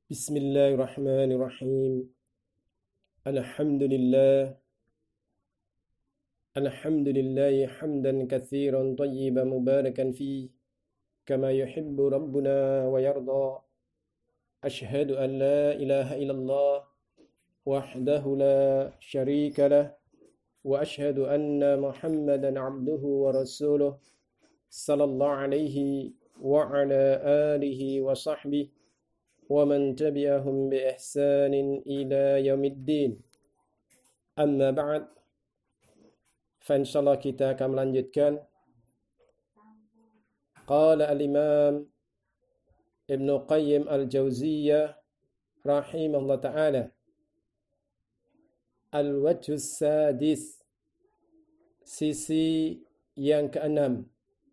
Bismillahirrahmanirrahim. Alhamdulillah. Alhamdulillahi hamdan katsiran tayyiban mubarakan fi kama yuhibbu rabbuna wa yarda. Ashhadu an la ilaha illallah wahdahu la syarika lah wa ashhadu anna Muhammadan abduhu wa rasuluh sallallahu alaihi wa ala alihi wa sahbihi ومن تبعهم بإحسان إلى يوم الدين. Amma ba'd. Insyaallah kita akan melanjutkan. Qala al-Imam Ibn Qayyim al-Jauziyah rahimahullah ta'ala. Al-wajhus sadis, sisi yang keenam.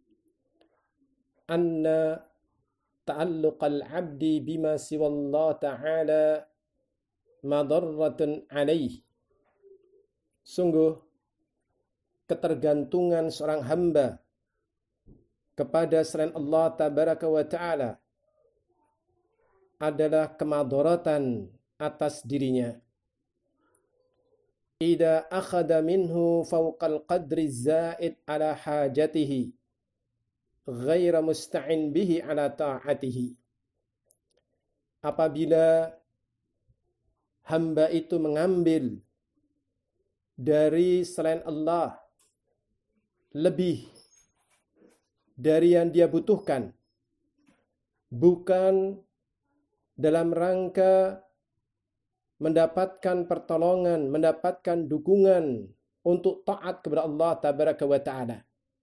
Anna ta'alluqal 'abdi bima siwallah ta'ala madarratun 'alaihi. Sungguh ketergantungan seorang hamba kepada selain Allah tabaraka wa ta'ala adalah kemadaratan atas dirinya. Idza akhadha minhu fawqal qadri zaid ala hajatihi ghaira musta'in bihi ala ta'atihi. Apabila hamba itu mengambil dari selain Allah lebih dari yang dia butuhkan, bukan dalam rangka mendapatkan pertolongan, mendapatkan dukungan untuk taat kepada Allah tabaraka wa ta'ala.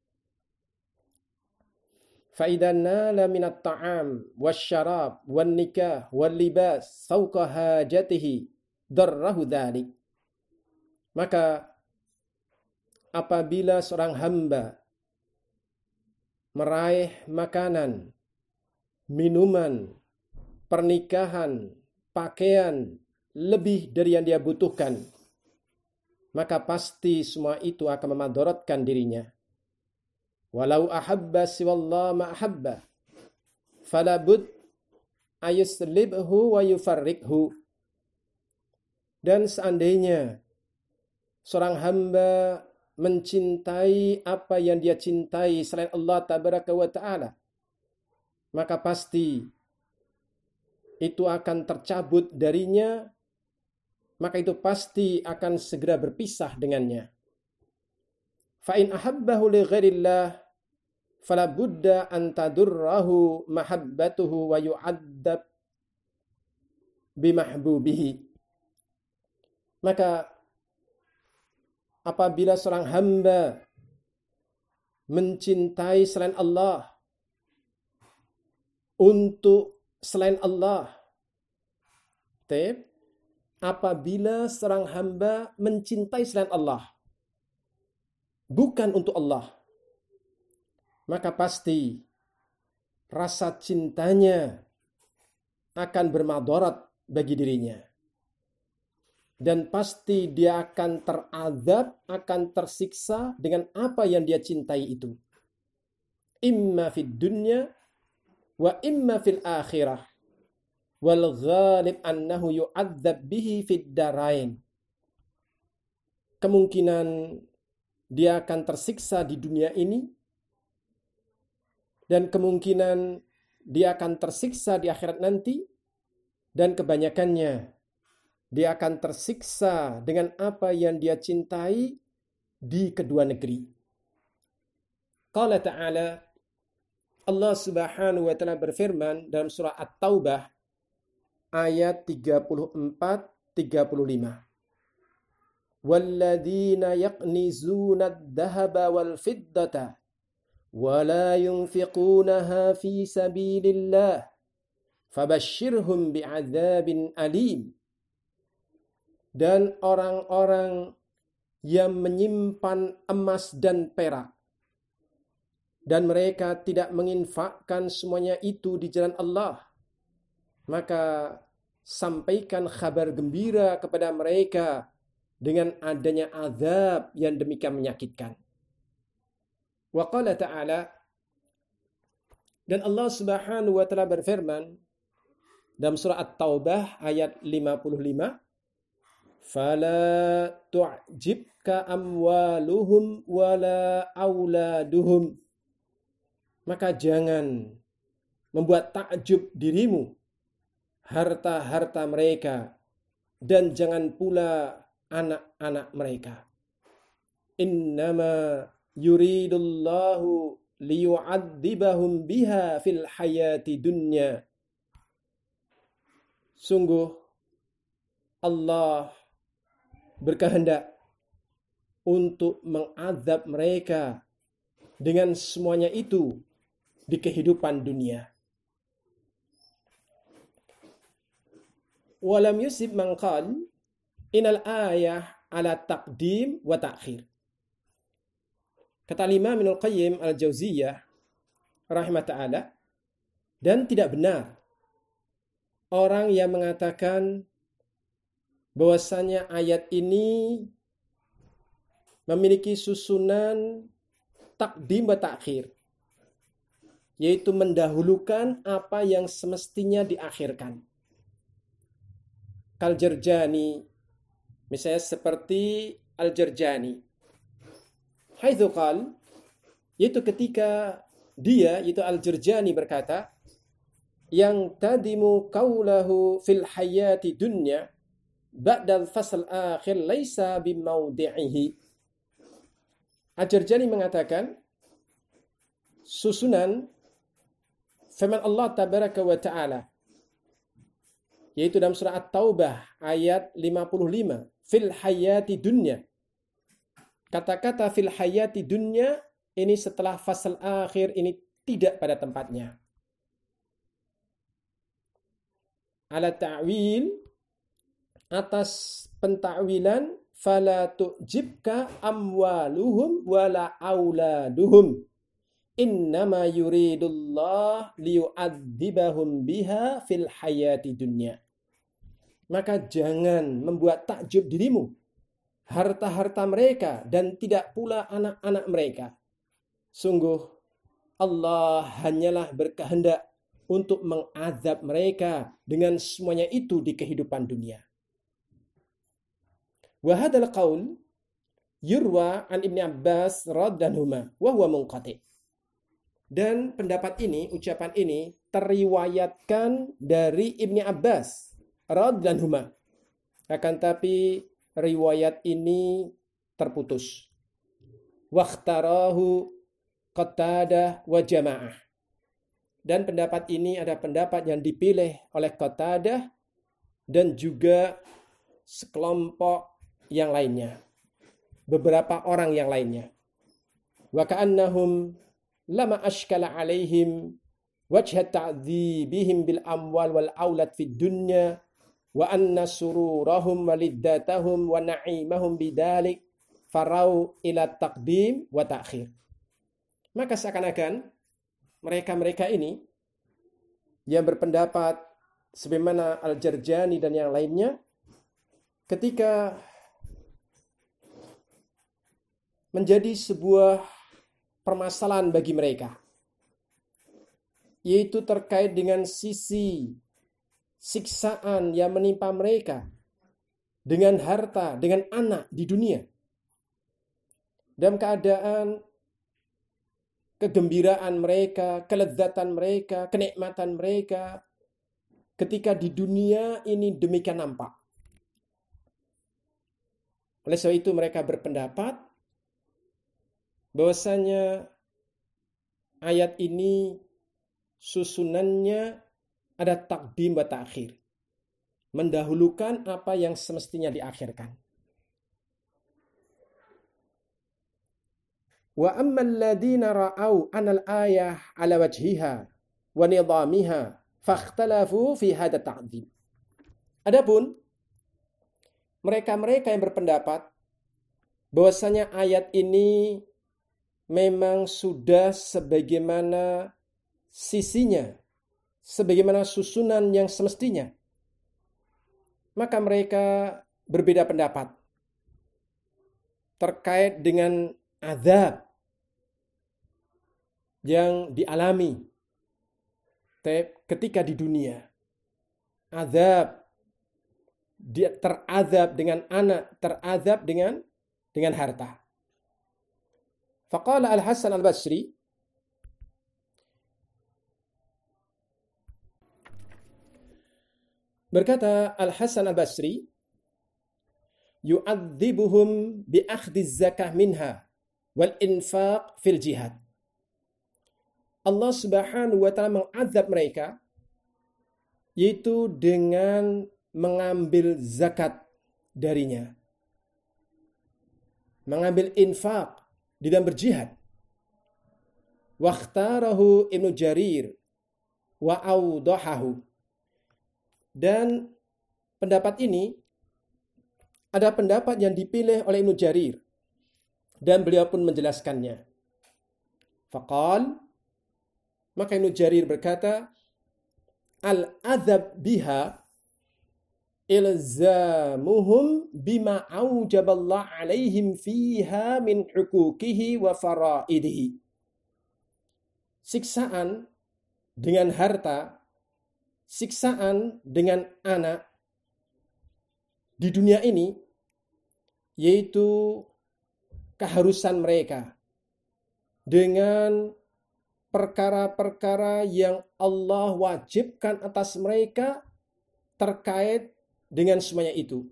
فَإِذَا نَالَ مِنَ الطَّعَامِ وَالشَّرَابِ وَالنِّكَاحِ وَاللِّبَاسِ فَوْقَ حَاجَتِهِ ضَرَّهُ ذَلِكَ. Maka apabila seorang hamba meraih makanan, minuman, pernikahan, pakaian lebih dari yang dia butuhkan, maka pasti semua itu akan memadaratkan dirinya. Walau ahabba siwallah ma ahabba falabud ayuslibhu wa yufarrikhu. Dan seandainya seorang hamba mencintai apa yang dia cintai selain Allah tabaraka wa ta'ala, maka pasti itu akan tercabut darinya, maka itu pasti akan segera berpisah dengannya. Fa in ahabbahu li ghairillah fala budda an tadurrahu mahabbatuhu wa yu'addab bimahbubihi. Maka apabila seorang hamba mencintai selain Allah untuk selain Allah, apabila seorang hamba mencintai selain Allah bukan untuk Allah, maka pasti rasa cintanya akan bermadarat bagi dirinya. Dan pasti dia akan terazab, akan tersiksa dengan apa yang dia cintai itu. Imma fid dunya wa imma fil akhirah. Wal ghalib annahu yu'adzab bihi fid darain. Kemungkinan dia akan tersiksa di dunia ini, dan kemungkinan dia akan tersiksa di akhirat nanti, dan kebanyakannya dia akan tersiksa dengan apa yang dia cintai di kedua negeri. Qala ta'ala, Allah subhanahu wa ta'ala berfirman dalam surah At-Taubah ayat 34-35. وَالَّذِينَ يَقْنِزُونَ الذَّهَبَ وَالْفِضَّةَ وَلَا يُنْفِقُونَهَا فِي سَبِيلِ اللَّهِ فَبَشِّرْهُمْ بِعَذَابٍ أَلِيمٍ. Dan orang-orang yang menyimpan emas dan perak dan mereka tidak menginfakkan semuanya itu di jalan Allah, maka sampaikan kabar gembira kepada mereka dengan adanya azab yang demikian menyakitkan. Wa qala ta'ala, dan Allah Subhanahu wa taala berfirman Dalam surah At-Taubah ayat 55, "Fala tu'jibka amwaluhum wala auladuhum." Maka jangan membuat takjub dirimu harta-harta mereka dan jangan pula anak-anak mereka. Innama yuridullahu liyu'adzibahum biha fil hayati dunya. Sungguh Allah berkehendak untuk mengazab mereka dengan semuanya itu di kehidupan dunia. Walam yusib man qala inal ayah ala taqdim wa ta'khir. Kata Imam Ibnul Qayyim Al-Jauziyah rahimah ta'ala, dan tidak benar orang yang mengatakan bahwasanya ayat ini memiliki susunan takdim wa ta'khir, yaitu mendahulukan apa yang semestinya diakhirkan. Al-Jarjani, misalnya seperti Al-Jarjani, haitsu qal, yaitu ketika dia, yaitu Al-Jarjani berkata, yang tadimu qawlahu fil hayati dunya ba'dal fasl akhir laisa bimaudi'ihi. Al-Jarjani mengatakan susunan firman Allah tabaraka wa ta'ala, yaitu dalam surah At-Taubah ayat 55, fil hayati dunya. Kata-kata fil hayati dunya ini setelah fasal akhir ini tidak pada tempatnya. Ala ta'wil, atas pentakwilan, fala tu'jibka amwaluhum wala auladuhum. Innama yuridullah liyu'adzibahum biha fil hayati dunya. Maka jangan membuat takjub dirimu harta-harta mereka dan tidak pula anak-anak mereka. Sungguh Allah hanyalah berkehendak untuk mengazab mereka dengan semuanya itu di kehidupan dunia. Wa hadzal qaul yurwa an Ibnu Abbas radhiyallahu wa huwa munqati'. Dan pendapat ini, ucapan ini teriwayatkan dari Ibnu Abbas radhiyallahu. Akan tapi riwayat ini terputus. Waqtarahu Qatadah wa jamaah. Dan pendapat ini ada pendapat yang dipilih oleh Qatadah dan juga sekelompok yang lainnya. Beberapa orang yang lainnya. Wa ka'annahum lama ashkala alaihim wajha ta'dzibihim bil amwal wal aulad fid dunya wa anna sururahum waliddatahum wa na'imahum bidalik farau ila taqdim wa ta'khir. Maka seakan-akan mereka-mereka ini yang berpendapat sebagaimana Al-Jarjani dan yang lainnya, ketika menjadi sebuah permasalahan bagi mereka, yaitu terkait dengan sisi siksaan yang menimpa mereka dengan harta, dengan anak di dunia, dalam keadaan kegembiraan mereka, kelezatan mereka, kenikmatan mereka ketika di dunia ini demikian nampak. Oleh sebab itu mereka berpendapat bahwasanya ayat ini susunannya ada takdim wa ta'khir, mendahulukan apa yang semestinya diakhirkan. Wa ammal ladina ra'au anal ayah ala wajhiha wa nidamiha fakhtalafu fi hadha ta'dzim. Adapun mereka-mereka yang berpendapat bahwasanya ayat ini memang sudah sebagaimana sisinya, sebagaimana susunan yang semestinya, maka mereka berbeda pendapat terkait dengan azab yang dialami ketika di dunia. azab. Dia terazab dengan anak, terazab dengan harta. Faqala Al-Hasan Al-Basri, berkata Al-Hasan Al-Basri, yu'adzibuhum bi akhdhi zakah minha wal infaq fil jihad. Allah Subhanahu wa taala mengazab mereka yaitu dengan mengambil zakat darinya, mengambil infak di dalam berjihad. Wakhtarahu Ibnu Jarir wa awdahahu. Dan pendapat ini ada pendapat yang dipilih oleh Ibnu Jarir dan beliau pun menjelaskannya. Faqal, maka Ibnu Jarir berkata, al-adzab biha ilzamuhum bima aujaballah alaihim fiha min huquqihi wa faraidihi. Siksaan dengan harta, siksaan dengan anak di dunia ini, yaitu keharusan mereka dengan perkara-perkara yang Allah wajibkan atas mereka terkait dengan semuanya itu.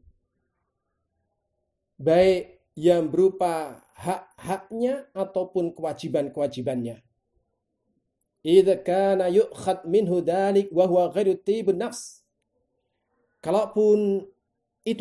Baik yang berupa hak-haknya ataupun kewajiban-kewajibannya. Idza kana yu'khad minhu dzalik wa huwa ghairu tibun nafs. Kalaupun itu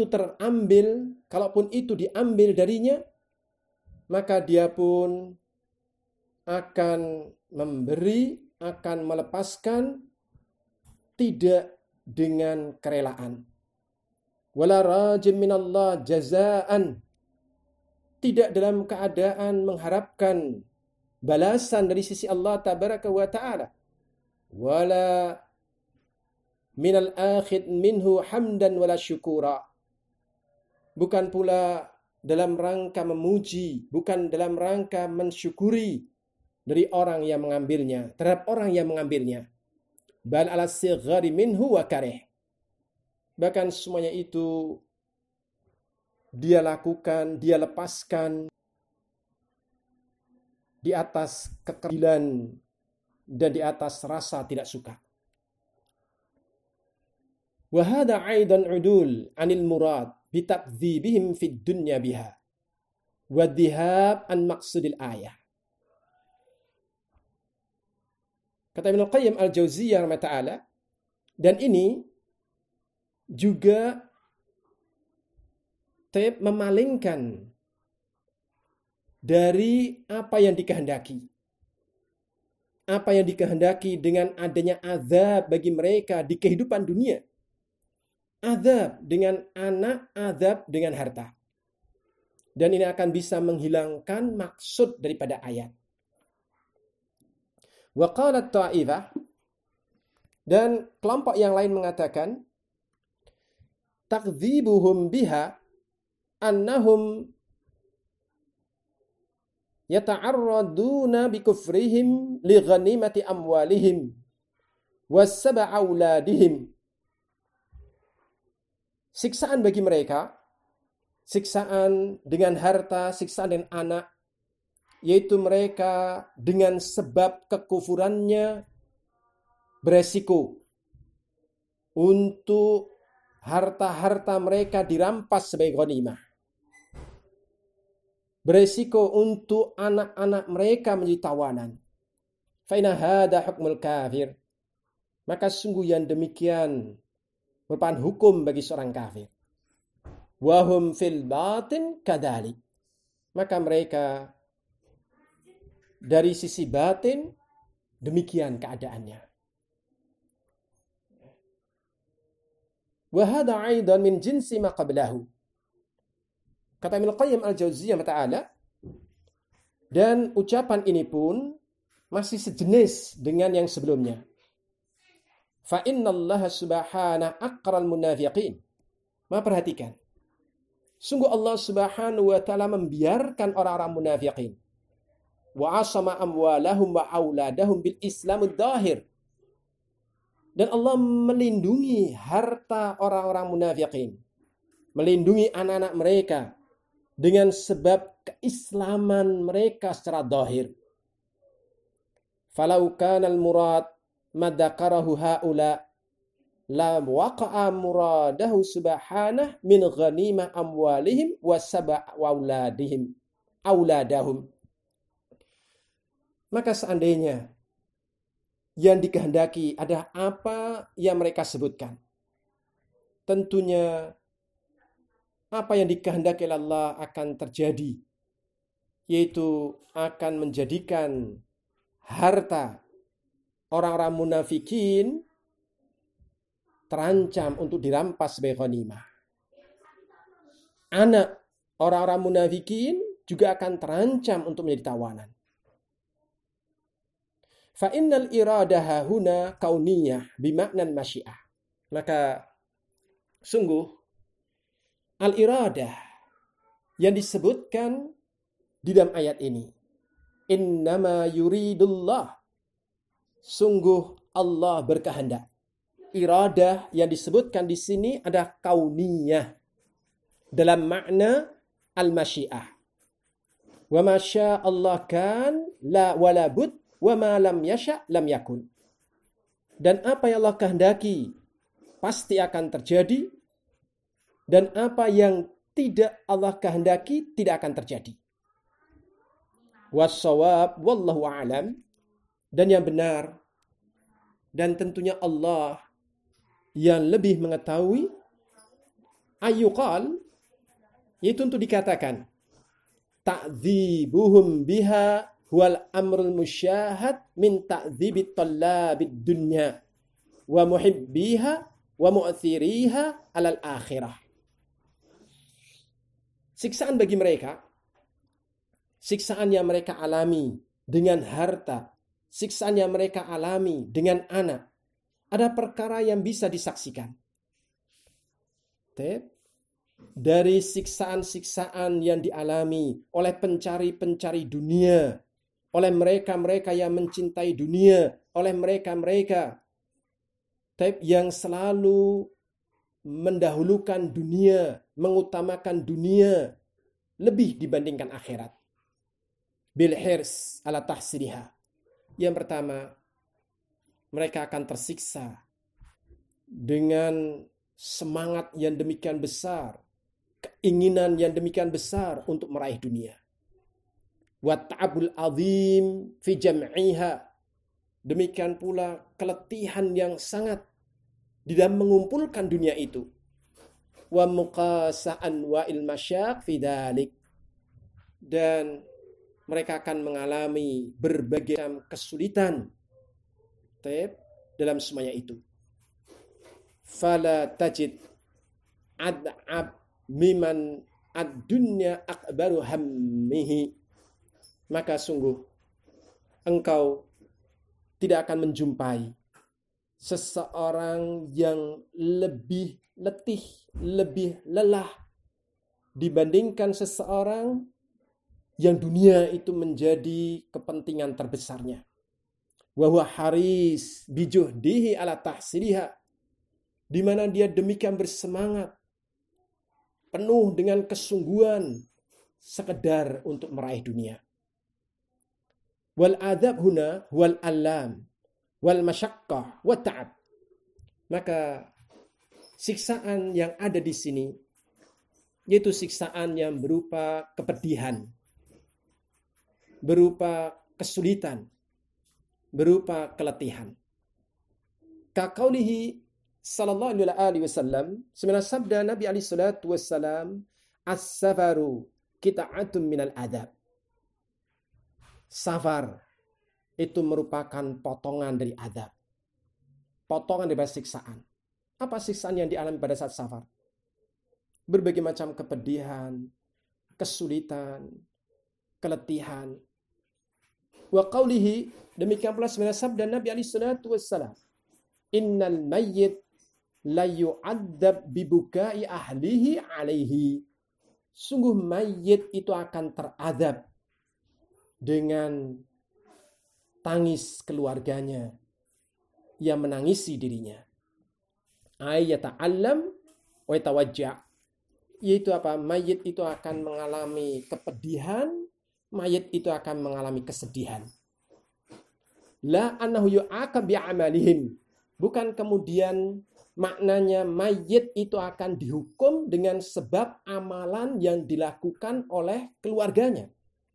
diambil darinya, maka dia pun akan memberi, akan melepaskan tidak dengan kerelaan. Wala rajim minallah jazaan, tidak dalam keadaan mengharapkan balasan dari sisi Allah tabaraka wa ta'ala. Wala minal akhid minhu hamdan wala syukura, bukan pula dalam rangka memuji, bukan dalam rangka mensyukuri dari orang yang mengambilnya, terhadap orang yang mengambilnya. Bal ala sighari minhu wa karih. Bahkan semuanya itu dia lakukan, dia lepaskan di atas kekerilan dan di atas rasa tidak suka. Wa hadha aidan udul anil murad bitakdzibihim fid dunya biha wa dhihab an maqsudil ayah. Kata Ibnu Qayyim Al-Jauziyah rahimahullah, dan ini juga memalingkan dari apa yang dikehendaki. Apa yang dikehendaki dengan adanya azab bagi mereka di kehidupan dunia. Azab dengan anak, azab dengan harta. Dan ini akan bisa menghilangkan maksud daripada ayat. Wa qalat ta'ifah, dan kelompok yang lain mengatakan, takdzibuhum biha annahum yata'arraduna bikufrihim li ghanimati amwalihim wasaba auladihim. Siksaan bagi mereka, siksaan dengan harta, siksaan dengan anak, yaitu mereka dengan sebab kekufurannya beresiko untuk harta-harta mereka dirampas sebagai ghanimah. Beresiko untuk anak-anak mereka menjadi tawanan. Fa inna hadza hukmul kafir. Maka sungguh yang demikian merupakan hukum bagi seorang kafir. Wa hum fil batin kadzalik. Maka mereka dari sisi batin demikian keadaannya. Wa hadza aidan min jinsi ma qablahu. Kata Ibnu Qayyim Al-Jauziyah ta'ala, dan ucapan ini pun masih sejenis dengan yang sebelumnya. Fa innallaha subhanahu aqral munafiqin. Maka perhatikan. Sungguh Allah Subhanahu wa taala membiarkan orang-orang munafiqin. Wa asama amwalahum wa auladahum bil islamid dhahir. Dan Allah melindungi harta orang-orang munafikin. Melindungi anak-anak mereka dengan sebab keislaman mereka secara zahir. Falau kana al-murad madakarahu haula la waqa'a muradahu subhanah min ghanimah amwalihim wa sab'a auladahum. Maka seandainya yang dikehendaki adalah apa yang mereka sebutkan, tentunya apa yang dikehendaki Allah akan terjadi, yaitu akan menjadikan harta orang-orang munafikin terancam untuk dirampas sebagai ghanimah. Anak orang-orang munafikin juga akan terancam untuk menjadi tawanan. Fa innal iradaha huna kauniyah bimaknan masyiah. Maka sungguh al-iradah yang disebutkan di dalam ayat ini, innama yuridullah, sungguh Allah berkehendak. Iradah yang disebutkan di sini ada kauniyah dalam makna al-masyiah. Wa ma syaa Allah kan la wala bud wa ma lam yasha lam yakun. Dan apa yang Allah kehendaki pasti akan terjadi, dan apa yang tidak Allah kehendaki tidak akan terjadi. Was-shawab wallahu a'lam, dan yang benar dan tentunya Allah yang lebih mengetahui, ayyuqal, yaitu untuk dikatakan ta'dzibuhum biha huwal amrul musyahad min ta'dzibit talabid dunya wa muhibbiha wa mu'thiriha alal akhirah. Siksaan bagi mereka, siksaan yang mereka alami dengan harta, siksaan yang mereka alami dengan anak, ada perkara yang bisa disaksikan. Dari siksaan-siksaan yang dialami oleh pencari-pencari dunia, oleh mereka-mereka yang mencintai dunia, oleh mereka-mereka yang selalu mendahulukan dunia, mengutamakan dunia lebih dibandingkan akhirat. Bil hirs ala tahsiliha. Yang pertama, mereka akan tersiksa dengan semangat yang demikian besar, keinginan yang demikian besar untuk meraih dunia. Wa ta'abul azim fi jam'iha. Demikian pula keletihan yang sangat di dalam mengumpulkan dunia itu. Wa muqasa'an wa ilmasyaq fi dzalik. Dan mereka akan mengalami berbagai macam kesulitan dalam semuanya itu. Fala tajid ad'ab miman ad-dunya akbaru hammihi. Maka sungguh engkau tidak akan menjumpai seseorang yang lebih letih, lebih lelah dibandingkan seseorang yang dunia itu menjadi kepentingan terbesarnya. Wa huwa haris bijuhdihi ala tahsiliha, di mana dia demikian bersemangat, penuh dengan kesungguhan sekedar untuk meraih dunia. Wal adab huna wal alam wal masyaqqah wa ta'ab. Maka siksaan yang ada di sini yaitu siksaan yang berupa kepedihan, berupa kesulitan, berupa keletihan. Kaqaulihi sallallahu alaihi wasallam, sebenarnya sabda Nabi alaihi salatu wasallam, as-safaru qita'atun minal adab. Safar itu merupakan potongan dari adab, potongan dari siksaan. Apa siksaan yang dialami pada saat safar? Berbagai macam kepedihan, kesulitan, keletihan. Wa qaulihi, demikian pula sebenarnya sabda Nabi alaihi salatu wassalam, innal mayyit la yu'adzab bibukai ahlihi alaihi. Sungguh mayit itu akan teradab dengan tangis keluarganya, yang menangisi dirinya. Yata'allam wa yatawajja'. Yaitu apa? Mayit itu akan mengalami kepedihan, mayit itu akan mengalami kesedihan. La annahu yu'aqab bi'amalihim. Bukan kemudian maknanya mayit itu akan dihukum dengan sebab amalan yang dilakukan oleh keluarganya.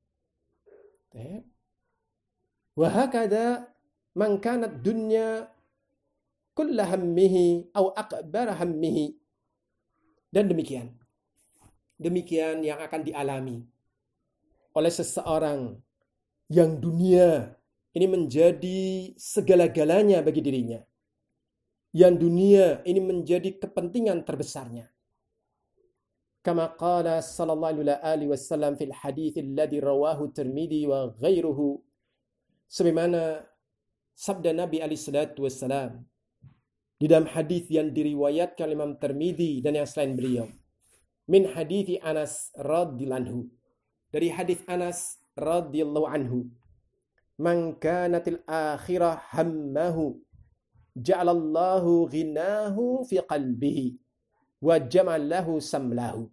Wa hakadha man kanat dunya kulla hammihi aw akbar hammihi. Dan demikian yang akan dialami oleh seseorang yang dunia ini menjadi segala-galanya bagi dirinya. Yang dunia ini menjadi kepentingan terbesarnya. Kama qala sallallahu alaihi wasallam fil hadits alladhi rawahu Tirmidzi wa ghairuhu. Sebagaimana sabda Nabi alaihi salatu wasallam di dalam hadis yang diriwayatkan Imam Tirmidzi dan yang selain beliau. Min hadits Anas radhiyallahu anhu. Dari hadis Anas radhiyallahu anhu. Man kanatil akhirah hammahu ja'alallahu ghinahu fi qalbihi wa jama'alahu samlahu.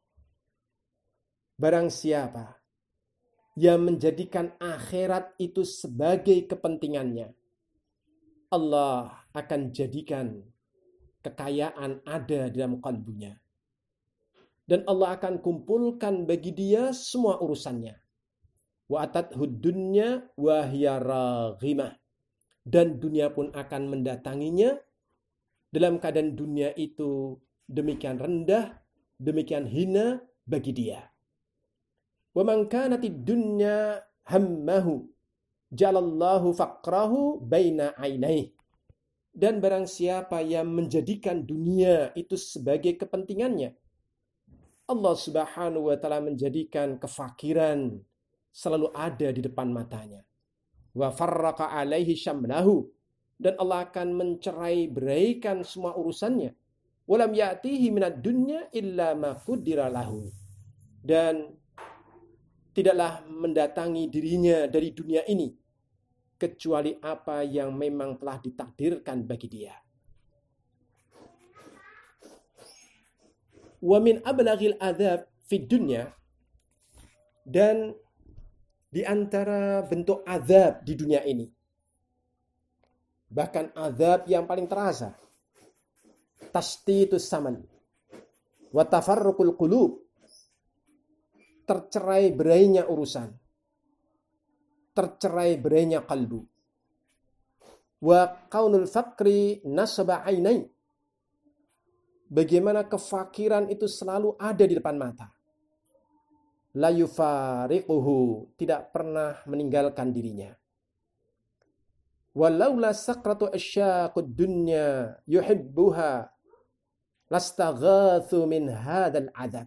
Barang siapa yang menjadikan akhirat itu sebagai kepentingannya, Allah akan jadikan kekayaan ada di dalam kalbunya. Dan Allah akan kumpulkan bagi dia semua urusannya. Wa atathu dunya wa hiya raghimah. Dan dunia pun akan mendatanginya dalam keadaan dunia itu demikian rendah, demikian hina bagi dia. Wa man kanatid dunya hammahu ja'alallahu faqrahu baina ainaihi. Dan barang siapa yang menjadikan dunia itu sebagai kepentingannya, Allah Subhanahu wa taala menjadikan kefakiran selalu ada di depan matanya. Wa farraqa alaihi syamlahu. Dan Allah akan mencerai beraikan semua urusannya. Walam ya'tihi minad dunya illa ma qaddara lahu. Dan tidaklah mendatangi dirinya dari dunia ini kecuali apa yang memang telah ditakdirkan bagi dia. Wa min ablaghil adzab fid dunya. Dan di antara bentuk azab di dunia ini, bahkan azab yang paling terasa, tasditus saman wa tafarruqul qulub, tercerai berainya urusan, tercerai berainya kalbu, wa qaunul faqri nasaba ainai, bagaimana kefakiran itu selalu ada di depan mata. La yufariquhu, tidak pernah meninggalkan dirinya. Walaula sakratu asyaqud dunya yuhibbuha lastaghathu min hadzal adzab.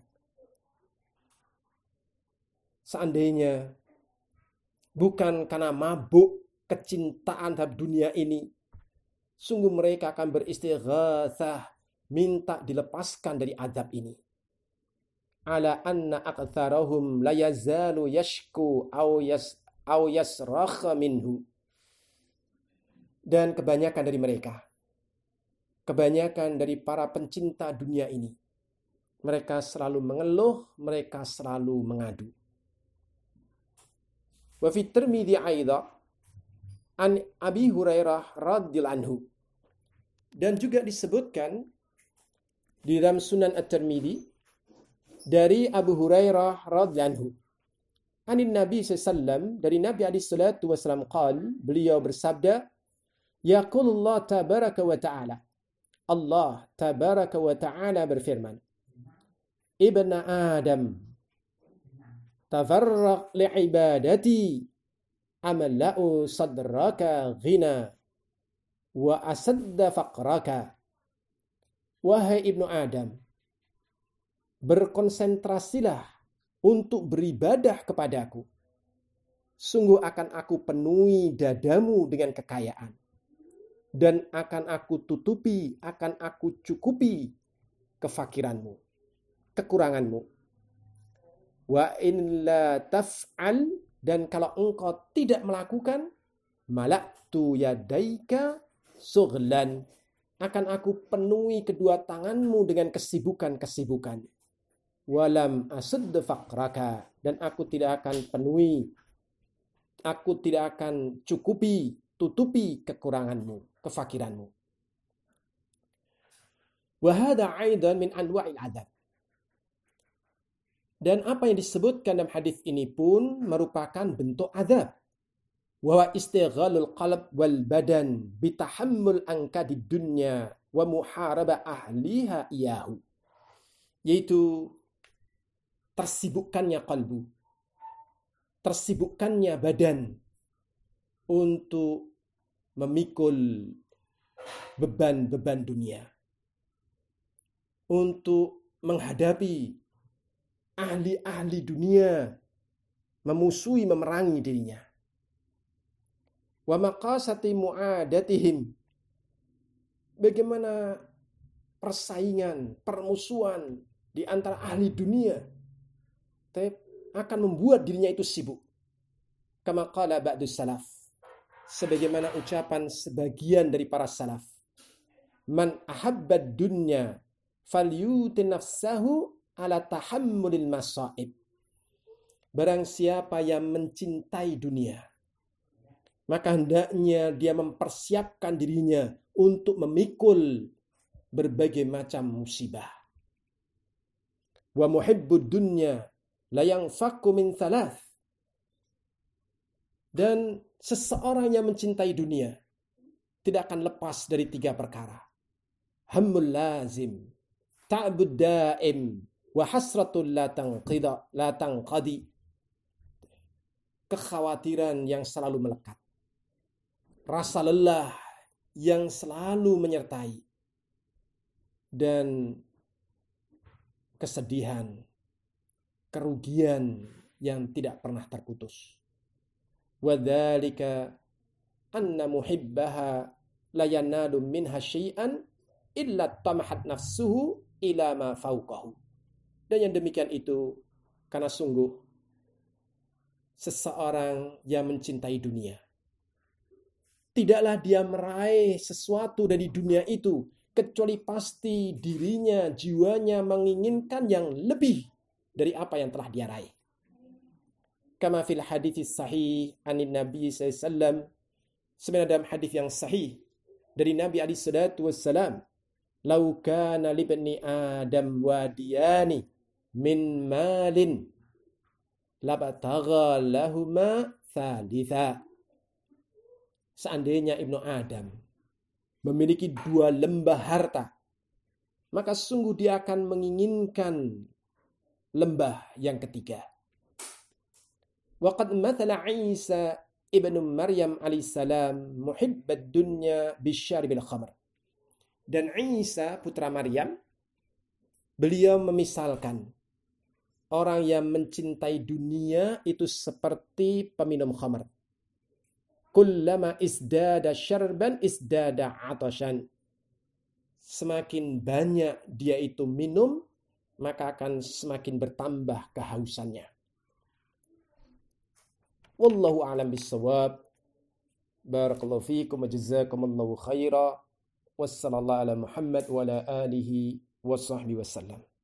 Seandainya bukan karena mabuk kecintaan terhadap dunia ini, sungguh mereka akan beristighatsah, minta dilepaskan dari azab ini. Ala anna aktsarahum la yazalu yashku aw yasrakha minhu. Dan kebanyakan dari mereka, kebanyakan dari para pencinta dunia ini, mereka selalu mengeluh, mereka selalu mengadu. Wa fi Tirmidzi aidha an Abi Hurairah radhiyallahu anhu. Dan juga disebutkan di dalam Sunan At-Tirmidzi dari Abu Hurairah radhiyallahu anhu. Anin Nabi sallallahu, dari Nabi alaihi salatu wasallam beliau bersabda, yaqulullah tabaraka wa ta'ala, Allah tabaraka wa ta'ala berfirman, Ibna Adam tafarraq li'ibadati amala'u sadraka ghina wa asadda faqraka. Wahai Ibnu Adam, berkonsentrasilah untuk beribadah kepadaku. Sungguh akan aku penuhi dadamu dengan kekayaan. Dan akan aku tutupi, akan aku cukupi kefakiranmu, kekuranganmu. Wa in la taf'al, dan kalau engkau tidak melakukan, malaktu yadaika sughlan, akan aku penuhi kedua tanganmu dengan kesibukan-kesibukan. Walam asud faqraka, dan aku tidak akan penuhi, aku tidak akan tutupi kekuranganmu, kefakiranmu. Wa hadha aidan min anwa'il adab. Dan apa yang disebutkan dalam hadis ini pun merupakan bentuk azab. Wa istighalul qalb wal badan bitahammul angkadid dunya wa muharaba ahliha iyahu. Yaitu tersibukkannya kalbu, tersibukkannya badan untuk memikul beban-beban dunia, untuk menghadapi ahli-ahli dunia, memusuhi, memerangi dirinya. Wa maqasati mu'adatihim, bagaimana persaingan, permusuhan di antara ahli dunia akan membuat dirinya itu sibuk. Kama qala ba'dus salaf, sebagaimana ucapan sebagian dari para salaf, man ahabbad dunya falyuti nafsahu ala tahammulil masaib. Barang siapa yang mencintai dunia, maka hendaknya dia mempersiapkan dirinya untuk memikul berbagai macam musibah. Wa muhibbud dunya la yanfaku min thalath. Dan seseorang yang mencintai dunia tidak akan lepas dari 3 perkara. Hammul lazim, ta'bud daim, wa hasratul la tanqadi. Kekhawatiran yang selalu melekat, rasa lelah yang selalu menyertai, dan kesedihan, kerugian yang tidak pernah terputus. Wadzalika anna muhibbaha la yanalu minha syai'an illa tamahat nafsuhu ila ma fauqahu. Dan yang demikian itu karena sungguh seseorang yang mencintai dunia, tidaklah dia meraih sesuatu dari dunia itu kecuali pasti dirinya, jiwanya menginginkan yang lebih dari apa yang telah dia raih. Kama fil hadits sahih anin Nabi sallallahu alaihi wasallam, sebenarnya dalam hadis yang sahih dari Nabi alaihi salatu wassalam, lau kana libni adam wadiyani min malin labatagha lahuma thalitha. Seandainya Ibnu Adam memiliki 2 lembah harta, maka sungguh dia akan menginginkan lembah yang ketiga. Waqad mathala Isa ibnu Maryam alaihissalam muhibbad dunya bisyaribil khamr. Dan Isa putra Maryam, beliau memisalkan orang yang mencintai dunia itu seperti peminum khamr. Kullama isdada syarban isdada atashan. Semakin banyak dia itu minum, maka akan semakin bertambah kehausannya. Wallahu a'lam bissawab. Barakallahu fiikum wa jazakumullahu khaira. Wassallallahu ala Muhammad wa ala alihi wa sahbihi wasallam.